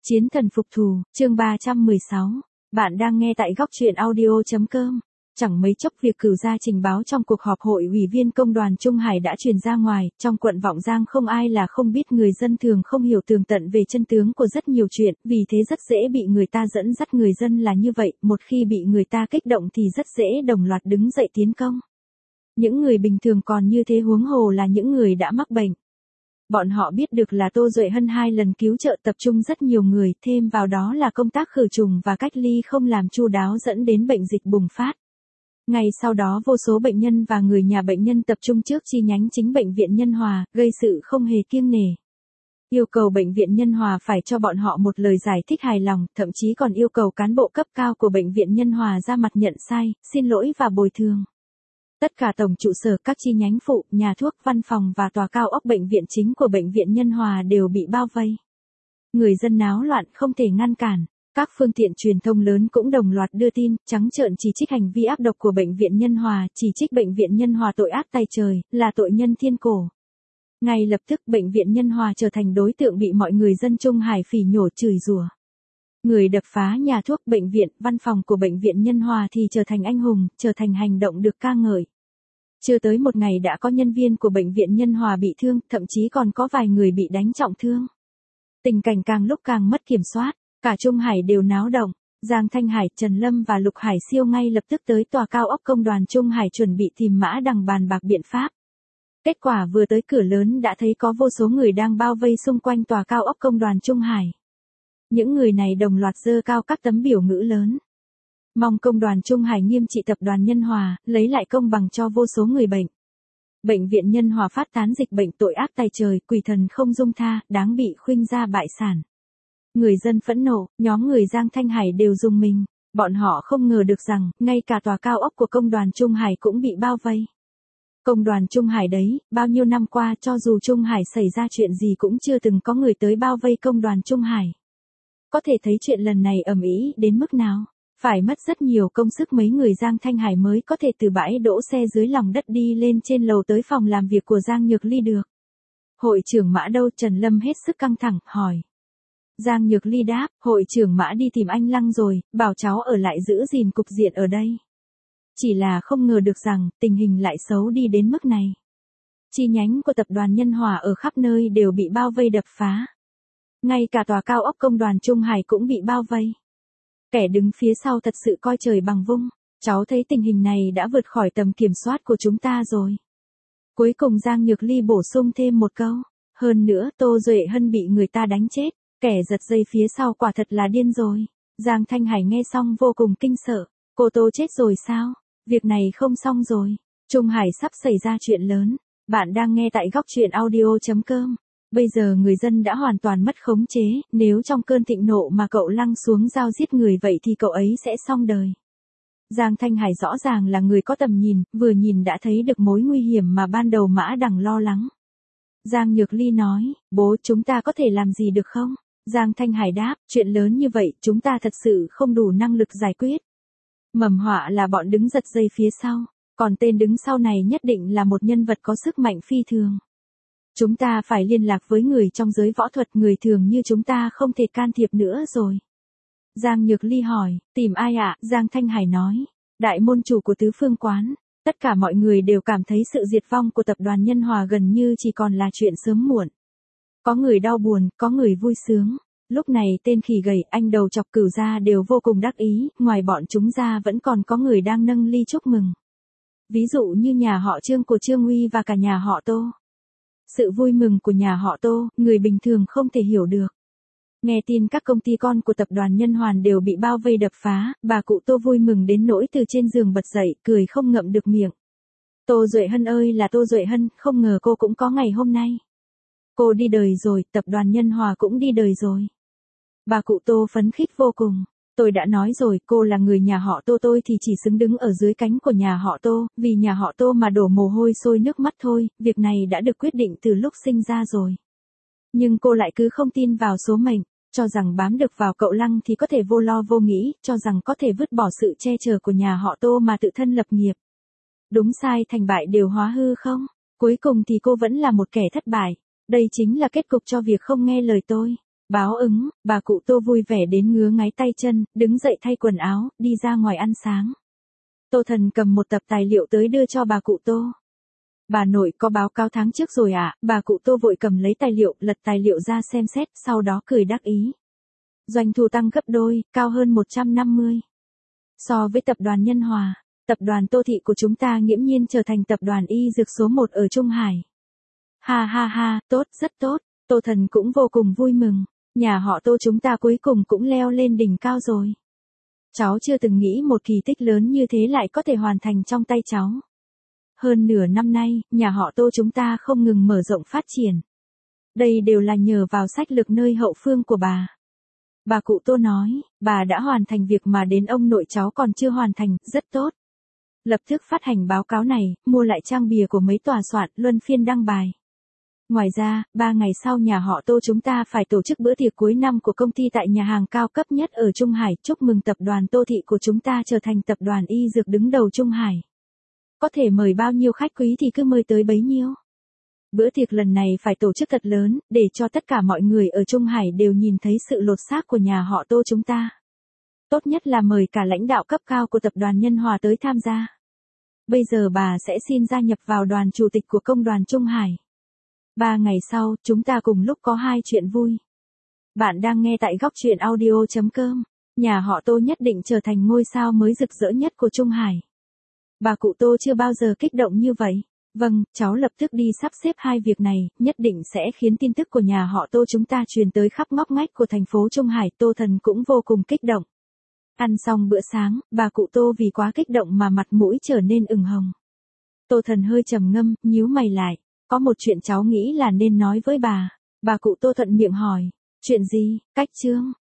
Chiến thần phục thù, chương 316. Bạn đang nghe tại góc truyện audio.com. Chẳng mấy chốc việc cử ra trình báo trong cuộc họp hội ủy viên công đoàn Trung Hải đã truyền ra ngoài, trong quận Vọng Giang không ai là không biết, người dân thường không hiểu tường tận về chân tướng của rất nhiều chuyện, vì thế rất dễ bị người ta dẫn dắt. Người dân là như vậy, một khi bị người ta kích động thì rất dễ đồng loạt đứng dậy tiến công. Những người bình thường còn như thế, huống hồ là những người đã mắc bệnh. Bọn họ biết được là Tô Duệ Hân 2 lần cứu trợ tập trung rất nhiều người, thêm vào đó là công tác khử trùng và cách ly không làm chu đáo dẫn đến bệnh dịch bùng phát. Ngay sau đó vô số bệnh nhân và người nhà bệnh nhân tập trung trước chi nhánh chính bệnh viện Nhân Hòa, gây sự không hề kiêng nể. Yêu cầu bệnh viện Nhân Hòa phải cho bọn họ một lời giải thích hài lòng, thậm chí còn yêu cầu cán bộ cấp cao của bệnh viện Nhân Hòa ra mặt nhận sai, xin lỗi và bồi thường. Tất cả tổng trụ sở, các chi nhánh phụ, nhà thuốc, văn phòng và tòa cao ốc bệnh viện chính của bệnh viện Nhân Hòa đều bị bao vây. Người dân náo loạn không thể ngăn cản. Các phương tiện truyền thông lớn cũng đồng loạt đưa tin, trắng trợn chỉ trích hành vi ác độc của bệnh viện Nhân Hòa, chỉ trích bệnh viện Nhân Hòa tội ác tày trời, là tội nhân thiên cổ. Ngay lập tức bệnh viện Nhân Hòa trở thành đối tượng bị mọi người dân Trung Hải phỉ nhổ chửi rủa. Người đập phá nhà thuốc, bệnh viện, văn phòng của bệnh viện Nhân Hòa thì trở thành anh hùng, trở thành hành động được ca ngợi. Chưa tới một ngày đã có nhân viên của bệnh viện Nhân Hòa bị thương, thậm chí còn có vài người bị đánh trọng thương. Tình cảnh càng lúc càng mất kiểm soát, cả Trung Hải đều náo động. Giang Thanh Hải, Trần Lâm và Lục Hải Siêu ngay lập tức tới tòa cao ốc công đoàn Trung Hải chuẩn bị tìm Mã Đằng bàn bạc biện pháp. Kết quả vừa tới cửa lớn đã thấy có vô số người đang bao vây xung quanh tòa cao ốc công đoàn Trung Hải. Những người này đồng loạt giơ cao các tấm biểu ngữ lớn. Mong công đoàn Trung Hải nghiêm trị tập đoàn Nhân Hòa, lấy lại công bằng cho vô số người bệnh. Bệnh viện Nhân Hòa phát tán dịch bệnh tội ác tày trời, quỷ thần không dung tha, đáng bị khuynh ra bại sản. Người dân phẫn nộ, nhóm người Giang Thanh Hải đều rùng mình. Bọn họ không ngờ được rằng, ngay cả tòa cao ốc của công đoàn Trung Hải cũng bị bao vây. Công đoàn Trung Hải đấy, bao nhiêu năm qua cho dù Trung Hải xảy ra chuyện gì cũng chưa từng có người tới bao vây công đoàn Trung Hải. Có thể thấy chuyện lần này ầm ĩ đến mức nào. Phải mất rất nhiều công sức mấy người Giang Thanh Hải mới có thể từ bãi đỗ xe dưới lòng đất đi lên trên lầu tới phòng làm việc của Giang Nhược Ly được. Hội trưởng Mã đâu? Trần Lâm hết sức căng thẳng, hỏi. Giang Nhược Ly đáp, hội trưởng Mã đi tìm anh Lăng rồi, bảo cháu ở lại giữ gìn cục diện ở đây. Chỉ là không ngờ được rằng, tình hình lại xấu đi đến mức này. Chi nhánh của tập đoàn Nhân Hòa ở khắp nơi đều bị bao vây đập phá. Ngay cả tòa cao ốc công đoàn Trung Hải cũng bị bao vây. Kẻ đứng phía sau thật sự coi trời bằng vung. Cháu thấy tình hình này đã vượt khỏi tầm kiểm soát của chúng ta rồi. Cuối cùng Giang Nhược Ly bổ sung thêm một câu. Hơn nữa Tô Duệ Hân bị người ta đánh chết. Kẻ giật dây phía sau quả thật là điên rồi. Giang Thanh Hải nghe xong vô cùng kinh sợ. Cô Tô chết rồi sao? Việc này không xong rồi. Trung Hải sắp xảy ra chuyện lớn. Bạn đang nghe tại góc truyện audio.com. Bây giờ người dân đã hoàn toàn mất khống chế, nếu trong cơn thịnh nộ mà cậu Lăng xuống dao giết người vậy thì cậu ấy sẽ xong đời. Giang Thanh Hải rõ ràng là người có tầm nhìn, vừa nhìn đã thấy được mối nguy hiểm mà ban đầu Mã Đằng lo lắng. Giang Nhược Ly nói, bố chúng ta có thể làm gì được không? Giang Thanh Hải đáp, chuyện lớn như vậy chúng ta thật sự không đủ năng lực giải quyết. Mầm họa là bọn đứng giật dây phía sau, còn tên đứng sau này nhất định là một nhân vật có sức mạnh phi thường. Chúng ta phải liên lạc với người trong giới võ thuật, người thường như chúng ta không thể can thiệp nữa rồi. Giang Nhược Ly hỏi, tìm ai ạ? Giang Thanh Hải nói, đại môn chủ của Tứ Phương Quán. Tất cả mọi người đều cảm thấy sự diệt vong của tập đoàn Nhân Hòa gần như chỉ còn là chuyện sớm muộn. Có người đau buồn, có người vui sướng. Lúc này tên khỉ gầy, anh đầu chọc Cửu gia đều vô cùng đắc ý, ngoài bọn chúng ra vẫn còn có người đang nâng ly chúc mừng. Ví dụ như nhà họ Trương của Trương Uy và cả nhà họ Tô. Sự vui mừng của nhà họ Tô, người bình thường không thể hiểu được. Nghe tin các công ty con của tập đoàn Nhân Hoàn đều bị bao vây đập phá, bà cụ Tô vui mừng đến nỗi từ trên giường bật dậy, cười không ngậm được miệng. Tô Duệ Hân ơi là Tô Duệ Hân, không ngờ cô cũng có ngày hôm nay. Cô đi đời rồi, tập đoàn Nhân Hòa cũng đi đời rồi. Bà cụ Tô phấn khích vô cùng. Tôi đã nói rồi, cô là người nhà họ Tô, tôi thì chỉ xứng đứng ở dưới cánh của nhà họ Tô, vì nhà họ Tô mà đổ mồ hôi sôi nước mắt thôi, việc này đã được quyết định từ lúc sinh ra rồi. Nhưng cô lại cứ không tin vào số mệnh, cho rằng bám được vào cậu Lăng thì có thể vô lo vô nghĩ, cho rằng có thể vứt bỏ sự che chở của nhà họ Tô mà tự thân lập nghiệp. Đúng sai thành bại đều hóa hư không? Cuối cùng thì cô vẫn là một kẻ thất bại. Đây chính là kết cục cho việc không nghe lời tôi. Báo ứng, bà cụ Tô vui vẻ đến ngứa ngáy tay chân, đứng dậy thay quần áo, đi ra ngoài ăn sáng. Tô Thần cầm một tập tài liệu tới đưa cho bà cụ Tô. Bà nội có báo cáo tháng trước rồi ạ, bà cụ Tô vội cầm lấy tài liệu, lật tài liệu ra xem xét, sau đó cười đắc ý. Doanh thu tăng gấp đôi, cao hơn 150. So với tập đoàn Nhân Hòa, tập đoàn Tô Thị của chúng ta nghiễm nhiên trở thành tập đoàn y dược số 1 ở Trung Hải. Ha ha ha, tốt, rất tốt, Tô Thần cũng vô cùng vui mừng, nhà họ Tô chúng ta cuối cùng cũng leo lên đỉnh cao rồi. Cháu chưa từng nghĩ một kỳ tích lớn như thế lại có thể hoàn thành trong tay cháu. Hơn nửa năm nay, nhà họ Tô chúng ta không ngừng mở rộng phát triển. Đây đều là nhờ vào sách lược nơi hậu phương của bà. Bà cụ Tô nói, bà đã hoàn thành việc mà đến ông nội cháu còn chưa hoàn thành, rất tốt. Lập tức phát hành báo cáo này, mua lại trang bìa của mấy tòa soạn, luân phiên đăng bài. Ngoài ra, 3 ngày sau nhà họ Tô chúng ta phải tổ chức bữa tiệc cuối năm của công ty tại nhà hàng cao cấp nhất ở Trung Hải, chúc mừng tập đoàn Tô Thị của chúng ta trở thành tập đoàn y dược đứng đầu Trung Hải. Có thể mời bao nhiêu khách quý thì cứ mời tới bấy nhiêu. Bữa tiệc lần này phải tổ chức thật lớn, để cho tất cả mọi người ở Trung Hải đều nhìn thấy sự lột xác của nhà họ Tô chúng ta. Tốt nhất là mời cả lãnh đạo cấp cao của tập đoàn Nhân Hòa tới tham gia. Bây giờ bà sẽ xin gia nhập vào đoàn chủ tịch của công đoàn Trung Hải. 3 ngày sau, chúng ta cùng lúc có 2 chuyện vui. Bạn đang nghe tại góc truyện audio.com. Nhà họ Tô nhất định trở thành ngôi sao mới rực rỡ nhất của Trung Hải. Bà cụ Tô chưa bao giờ kích động như vậy. Vâng, cháu lập tức đi sắp xếp 2 việc này, nhất định sẽ khiến tin tức của nhà họ Tô chúng ta truyền tới khắp ngóc ngách của thành phố Trung Hải. Tô Thần cũng vô cùng kích động. Ăn xong bữa sáng, bà cụ Tô vì quá kích động mà mặt mũi trở nên ửng hồng. Tô Thần hơi trầm ngâm, nhíu mày lại. Có một chuyện cháu nghĩ là nên nói với bà. Bà cụ Tô thuận miệng hỏi. Chuyện gì, Cách Trương?